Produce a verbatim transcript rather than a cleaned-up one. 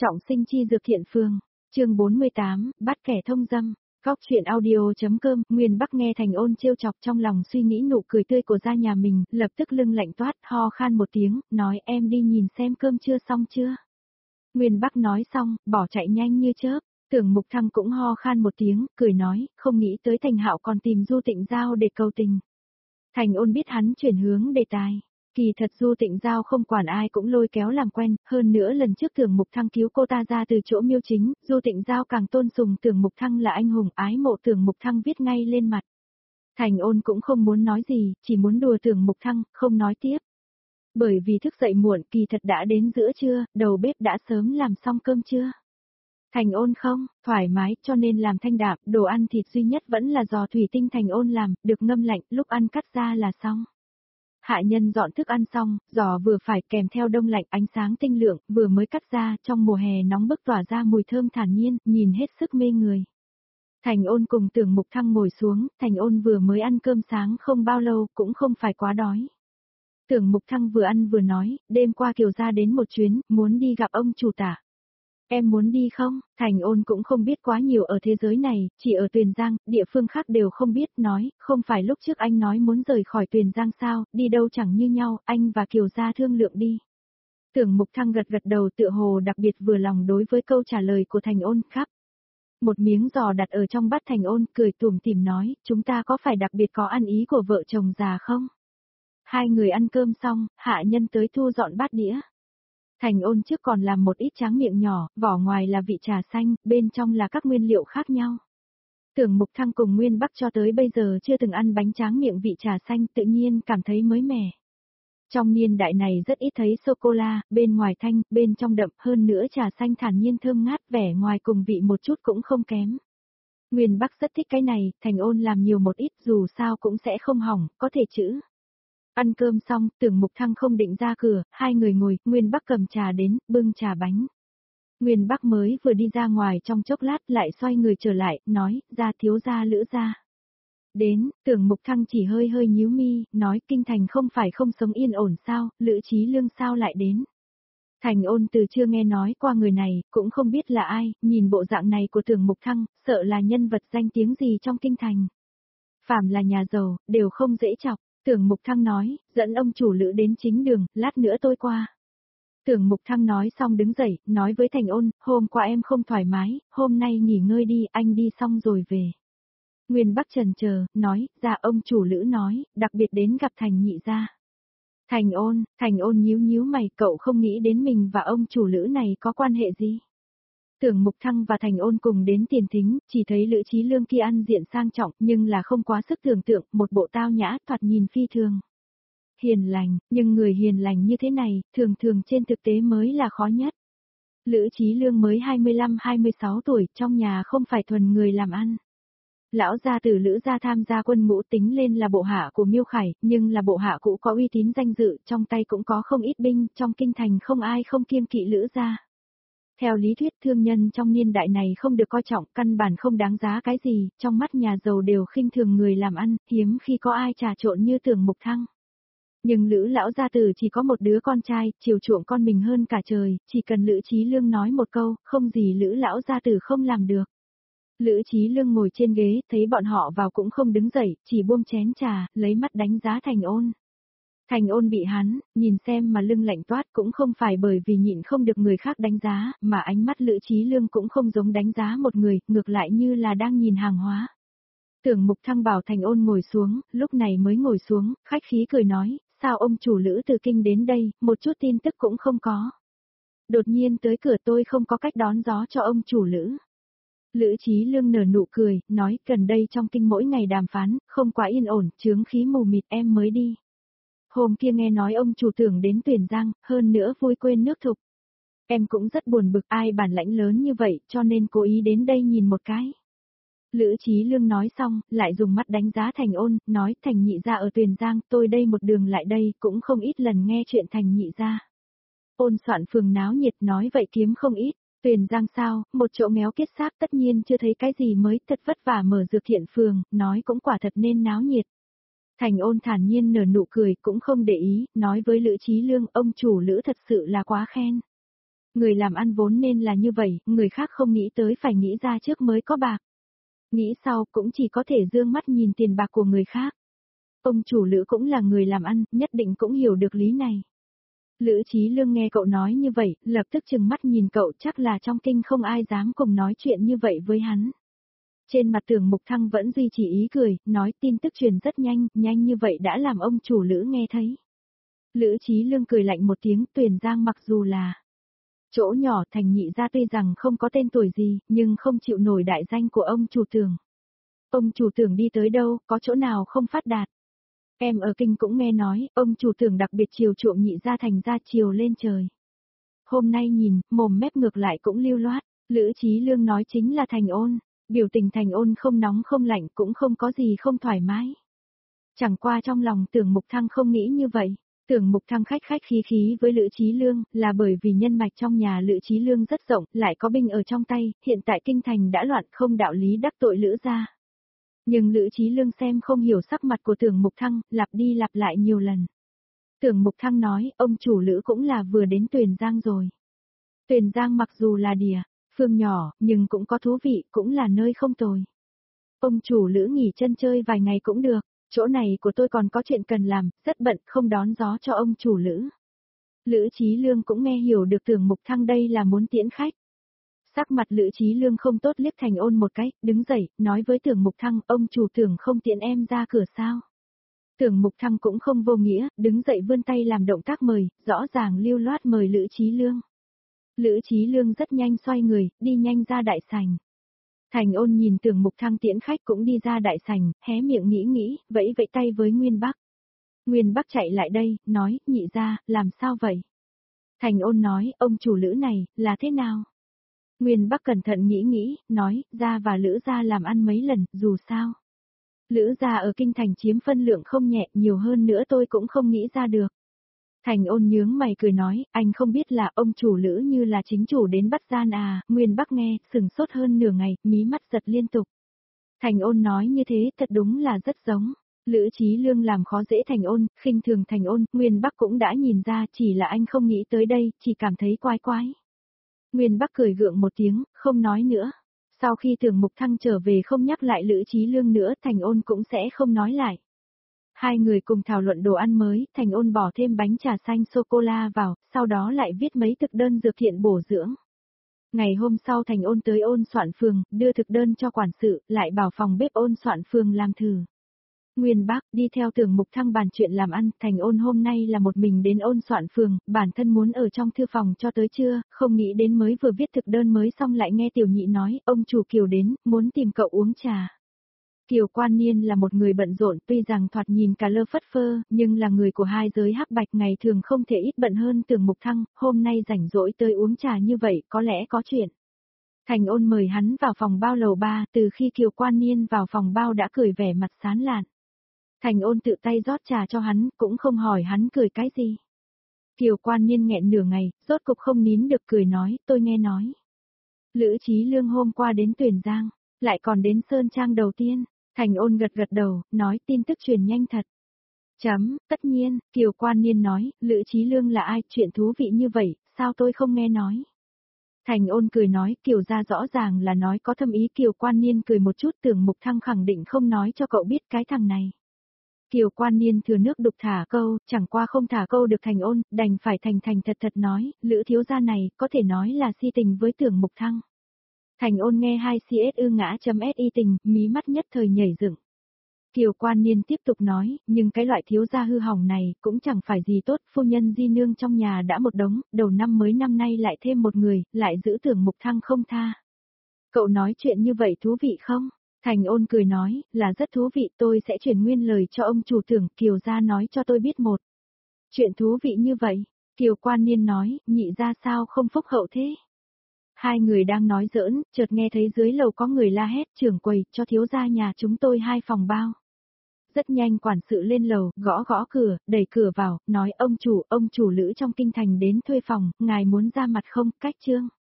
Trọng sinh chi dược thiện phương, chương bốn mươi tám, bắt kẻ thông dâm. Góc chuyện audio.com, Nguyên Bắc nghe Thành Ôn trêu chọc trong lòng suy nghĩ nụ cười tươi của gia nhà mình, lập tức lưng lạnh toát, ho khan một tiếng, nói em đi nhìn xem cơm chưa xong chưa. Nguyên Bắc nói xong, bỏ chạy nhanh như chớp, Tưởng Mục Thăng cũng ho khan một tiếng, cười nói, không nghĩ tới Thành Hạo còn tìm Du Tịnh Giao để cầu tình. Thành Ôn biết hắn chuyển hướng đề tài. Kỳ thật Du Tịnh Giao không quản ai cũng lôi kéo làm quen, hơn nữa lần trước Tưởng Mục Thăng cứu cô ta ra từ chỗ Miêu Chính, Du Tịnh Giao càng tôn sùng Tưởng Mục Thăng là anh hùng, ái mộ Tưởng Mục Thăng viết ngay lên mặt. Thành Ôn cũng không muốn nói gì, chỉ muốn đùa Tưởng Mục Thăng, không nói tiếp. Bởi vì thức dậy muộn, kỳ thật đã đến giữa trưa, đầu bếp đã sớm làm xong cơm trưa. Thành Ôn không, thoải mái, cho nên làm thanh đạm, đồ ăn thịt duy nhất vẫn là giò thủy tinh Thành Ôn làm, được ngâm lạnh, lúc ăn cắt ra là xong. Hạ nhân dọn thức ăn xong, giò vừa phải kèm theo đông lạnh ánh sáng tinh lượng, vừa mới cắt ra, trong mùa hè nóng bức tỏa ra mùi thơm thản nhiên, nhìn hết sức mê người. Thành Ôn cùng Tưởng Mục Thăng ngồi xuống, Thành Ôn vừa mới ăn cơm sáng không bao lâu, cũng không phải quá đói. Tưởng Mục Thăng vừa ăn vừa nói, đêm qua Kiều gia đến một chuyến, muốn đi gặp ông chủ tả. Em muốn đi không? Thành Ôn cũng không biết quá nhiều ở thế giới này, chỉ ở Tuyền Giang, địa phương khác đều không biết, nói, không phải lúc trước anh nói muốn rời khỏi Tuyền Giang sao, đi đâu chẳng như nhau, anh và Kiều gia thương lượng đi. Tưởng Mục Thăng gật gật đầu tựa hồ đặc biệt vừa lòng đối với câu trả lời của Thành Ôn, khắp. Một miếng giò đặt ở trong bát Thành Ôn, cười tủm tỉm nói, chúng ta có phải đặc biệt có ăn ý của vợ chồng già không? Hai người ăn cơm xong, hạ nhân tới thu dọn bát đĩa. Thành Ôn trước còn làm một ít tráng miệng nhỏ, vỏ ngoài là vị trà xanh, bên trong là các nguyên liệu khác nhau. Tưởng Mục Thăng cùng Nguyên Bắc cho tới bây giờ chưa từng ăn bánh tráng miệng vị trà xanh, tự nhiên cảm thấy mới mẻ. Trong niên đại này rất ít thấy sô-cô-la, bên ngoài thanh, bên trong đậm, hơn nữa trà xanh thản nhiên thơm ngát, vẻ ngoài cùng vị một chút cũng không kém. Nguyên Bắc rất thích cái này, Thành Ôn làm nhiều một ít dù sao cũng sẽ không hỏng, có thể chữ. Ăn cơm xong, Tưởng Mục Thăng không định ra cửa, hai người ngồi, Nguyên Bắc cầm trà đến, bưng trà bánh. Nguyên Bắc mới vừa đi ra ngoài trong chốc lát lại xoay người trở lại, nói, ra thiếu gia Lữ gia. Đến, Tưởng Mục Thăng chỉ hơi hơi nhíu mi, nói kinh thành không phải không sống yên ổn sao, Lữ Chí Lương sao lại đến. Thành Ôn từ chưa nghe nói qua người này, cũng không biết là ai, nhìn bộ dạng này của Tưởng Mục Thăng, sợ là nhân vật danh tiếng gì trong kinh thành. Phàm là nhà giàu, đều không dễ chọc. Tưởng Mục Thăng nói, dẫn ông chủ Lữ đến chính đường, lát nữa tôi qua. Tưởng Mục Thăng nói xong đứng dậy, nói với Thành Ôn, hôm qua em không thoải mái, hôm nay nghỉ ngơi đi, anh đi xong rồi về. Nguyên Bắc chần chờ, nói, dạ ông chủ Lữ nói, đặc biệt đến gặp Thành nhị gia. Thành Ôn, Thành Ôn nhíu nhíu mày, cậu không nghĩ đến mình và ông chủ Lữ này có quan hệ gì. Tưởng Mục Thăng và Thành Ôn cùng đến tiền thính, chỉ thấy Lữ Chí Lương kia ăn diện sang trọng, nhưng là không quá sức tưởng tượng, một bộ tao nhã, thoạt nhìn phi thường. Hiền lành, nhưng người hiền lành như thế này, thường thường trên thực tế mới là khó nhất. Lữ Chí Lương mới hai mươi lăm hai mươi sáu tuổi, trong nhà không phải thuần người làm ăn. Lão gia tử Lữ gia tham gia quân ngũ tính lên là bộ hạ của Miêu Khải, nhưng là bộ hạ cũ có uy tín danh dự, trong tay cũng có không ít binh, trong kinh thành không ai không kiêng kỵ Lữ gia. Theo lý thuyết thương nhân trong niên đại này không được coi trọng, căn bản không đáng giá cái gì, trong mắt nhà giàu đều khinh thường người làm ăn, hiếm khi có ai trà trộn như Tưởng Mục Thăng. Nhưng Lữ lão gia tử chỉ có một đứa con trai, chiều chuộng con mình hơn cả trời, chỉ cần Lữ Chí Lương nói một câu, không gì Lữ lão gia tử không làm được. Lữ Chí Lương ngồi trên ghế, thấy bọn họ vào cũng không đứng dậy, chỉ buông chén trà, lấy mắt đánh giá Thành Ôn. Thành Ôn bị hắn, nhìn xem mà lưng lạnh toát cũng không phải bởi vì nhịn không được người khác đánh giá, mà ánh mắt Lữ Chí Lương cũng không giống đánh giá một người, ngược lại như là đang nhìn hàng hóa. Tưởng Mục Thăng bảo Thành Ôn ngồi xuống, lúc này mới ngồi xuống, khách khí cười nói, sao ông chủ Lữ từ kinh đến đây, một chút tin tức cũng không có. Đột nhiên tới cửa tôi không có cách đón gió cho ông chủ Lữ. Lữ Chí Lương nở nụ cười, nói gần đây trong kinh mỗi ngày đàm phán, không quá yên ổn, chướng khí mù mịt em mới đi. Hôm kia nghe nói ông chủ tưởng đến Tuyền Giang, hơn nữa vui quên nước thục. Em cũng rất buồn bực ai bản lãnh lớn như vậy, cho nên cố ý đến đây nhìn một cái. Lữ Chí Lương nói xong, lại dùng mắt đánh giá Thành Ôn, nói Thành nhị gia ở Tuyền Giang, tôi đây một đường lại đây, cũng không ít lần nghe chuyện Thành nhị gia. Ôn soạn phường náo nhiệt nói vậy kiếm không ít. Tuyền Giang sao, một chỗ nghèo kiết xác tất nhiên chưa thấy cái gì mới, thật vất vả mở dược thiện phường, nói cũng quả thật nên náo nhiệt. Thành Ôn thản nhiên nở nụ cười, cũng không để ý, nói với Lữ Chí Lương, ông chủ Lữ thật sự là quá khen. Người làm ăn vốn nên là như vậy, người khác không nghĩ tới phải nghĩ ra trước mới có bạc. Nghĩ sau cũng chỉ có thể dương mắt nhìn tiền bạc của người khác. Ông chủ Lữ cũng là người làm ăn, nhất định cũng hiểu được lý này. Lữ Chí Lương nghe cậu nói như vậy, lập tức trừng mắt nhìn cậu, chắc là trong kinh không ai dám cùng nói chuyện như vậy với hắn. Trên mặt Tưởng Mục Thăng vẫn duy trì ý cười, nói tin tức truyền rất nhanh, nhanh như vậy đã làm ông chủ Lữ nghe thấy. Lữ Chí Lương cười lạnh một tiếng, Tuyền Giang mặc dù là chỗ nhỏ thành nhị gia tuy rằng không có tên tuổi gì, nhưng không chịu nổi đại danh của ông chủ Tưởng. Ông chủ Tưởng đi tới đâu, có chỗ nào không phát đạt. Em ở kinh cũng nghe nói, ông chủ Tưởng đặc biệt chiều chuộng nhị gia thành ra chiều lên trời. Hôm nay nhìn, mồm mép ngược lại cũng lưu loát, Lữ Chí Lương nói chính là Thành Ôn, biểu tình Thành Ôn không nóng không lạnh cũng không có gì không thoải mái. Chẳng qua trong lòng Tưởng Mục Thăng không nghĩ như vậy. Tưởng Mục Thăng khách khách khí khí với Lữ Chí Lương, là bởi vì nhân mạch trong nhà Lữ Chí Lương rất rộng, lại có binh ở trong tay, hiện tại kinh thành đã loạn không đạo lý đắc tội Lữ gia. Nhưng Lữ Chí Lương xem không hiểu sắc mặt của Tưởng Mục Thăng, lặp đi lặp lại nhiều lần. Tưởng Mục Thăng nói, ông chủ Lữ cũng là vừa đến Tuyền Giang rồi. Tuyền Giang mặc dù là địa phương nhỏ, nhưng cũng có thú vị, cũng là nơi không tồi. Ông chủ Lữ nghỉ chân chơi vài ngày cũng được. Chỗ này của tôi còn có chuyện cần làm, rất bận, không đón gió cho ông chủ Lữ. Lữ Chí Lương cũng nghe hiểu được Tưởng Mục Thăng đây là muốn tiễn khách. Sắc mặt Lữ Chí Lương không tốt, liếc Thành Ôn một cái, đứng dậy, nói với Tưởng Mục Thăng, ông chủ Tưởng không tiễn em ra cửa sao. Tưởng Mục Thăng cũng không vô nghĩa, đứng dậy vươn tay làm động tác mời, rõ ràng lưu loát mời Lữ Chí Lương. Lữ Chí Lương rất nhanh xoay người, đi nhanh ra đại sảnh. Thành Ôn nhìn Tưởng Mục Thăng tiễn khách cũng đi ra đại sảnh, hé miệng nghĩ nghĩ, vẫy vẫy tay với Nguyên Bắc. Nguyên Bắc chạy lại đây, nói, nhị gia, làm sao vậy? Thành Ôn nói, ông chủ Lữ này, là thế nào? Nguyên Bắc cẩn thận nghĩ nghĩ, nói, gia và Lữ gia làm ăn mấy lần, dù sao. Lữ gia ở kinh thành chiếm phân lượng không nhẹ, nhiều hơn nữa tôi cũng không nghĩ ra được. Thành Ôn nhướng mày cười nói, anh không biết là ông chủ Lữ như là chính chủ đến bắt gian à, Nguyên Bắc nghe, sừng sốt hơn nửa ngày, mí mắt giật liên tục. Thành Ôn nói như thế thật đúng là rất giống. Lữ Chí Lương làm khó dễ Thành Ôn, khinh thường Thành Ôn, Nguyên Bắc cũng đã nhìn ra, chỉ là anh không nghĩ tới đây, chỉ cảm thấy quái quái. Nguyên Bắc cười gượng một tiếng, không nói nữa. Sau khi Tưởng Mục Thăng trở về không nhắc lại Lữ Chí Lương nữa, Thành Ôn cũng sẽ không nói lại. Hai người cùng thảo luận đồ ăn mới, Thành Ôn bỏ thêm bánh trà xanh sô-cô-la vào, sau đó lại viết mấy thực đơn dược thiện bổ dưỡng. Ngày hôm sau Thành Ôn tới Ôn Soạn Phường, đưa thực đơn cho quản sự, lại bảo phòng bếp Ôn Soạn Phường làm thử. Nguyên Bắc đi theo Tưởng Mục Thăng bàn chuyện làm ăn, Thành Ôn hôm nay là một mình đến Ôn Soạn Phường, bản thân muốn ở trong thư phòng cho tới trưa, không nghĩ đến mới vừa viết thực đơn mới xong lại nghe Tiểu Nhị nói, ông chủ Kiều đến, muốn tìm cậu uống trà. Kiều Quan Niên là một người bận rộn, tuy rằng thoạt nhìn cả lơ phất phơ, nhưng là người của hai giới hắc bạch, ngày thường không thể ít bận hơn Tưởng Mục Thăng, hôm nay rảnh rỗi tới uống trà như vậy, có lẽ có chuyện. Thành Ôn mời hắn vào phòng bao lầu ba, từ khi Kiều Quan Niên vào phòng bao đã cười vẻ mặt sán lạn. Thành Ôn tự tay rót trà cho hắn, cũng không hỏi hắn cười cái gì. Kiều Quan Niên nghẹn nửa ngày, rốt cục không nín được cười nói, tôi nghe nói. Lữ Chí Lương hôm qua đến Tuyền Giang, lại còn đến Sơn Trang đầu tiên. Thành Ôn gật gật đầu, nói tin tức truyền nhanh thật. Chấm, tất nhiên, Kiều Quan Niên nói, Lữ Chí Lương là ai, chuyện thú vị như vậy, sao tôi không nghe nói. Thành Ôn cười nói, Kiều gia rõ ràng là nói có thâm ý. Kiều Quan Niên cười một chút, Tưởng Mục Thăng khẳng định không nói cho cậu biết cái thằng này. Kiều Quan Niên thừa nước đục thả câu, chẳng qua không thả câu được Thành Ôn, đành phải thành thành thật thật nói, Lữ thiếu gia này, có thể nói là si tình với Tưởng Mục Thăng. Thành Ôn nghe hai cs ư ngã chấm si tình, mí mắt nhất thời nhảy dựng. Kiều Quan Niên tiếp tục nói, nhưng cái loại thiếu gia hư hỏng này, cũng chẳng phải gì tốt, phu nhân di nương trong nhà đã một đống, đầu năm mới năm nay lại thêm một người, lại giữ Tưởng Mục Thăng không tha. Cậu nói chuyện như vậy thú vị không? Thành Ôn cười nói, là rất thú vị, tôi sẽ chuyển nguyên lời cho ông chủ Tưởng, Kiều gia nói cho tôi biết một. Chuyện thú vị như vậy, Kiều Quan Niên nói, nhị gia sao không phúc hậu thế? Hai người đang nói giỡn, chợt nghe thấy dưới lầu có người la hét, trưởng quầy, cho thiếu gia nhà chúng tôi hai phòng bao. Rất nhanh quản sự lên lầu, gõ gõ cửa, đẩy cửa vào, nói ông chủ, ông chủ Lữ trong kinh thành đến thuê phòng, ngài muốn ra mặt không, cách trương.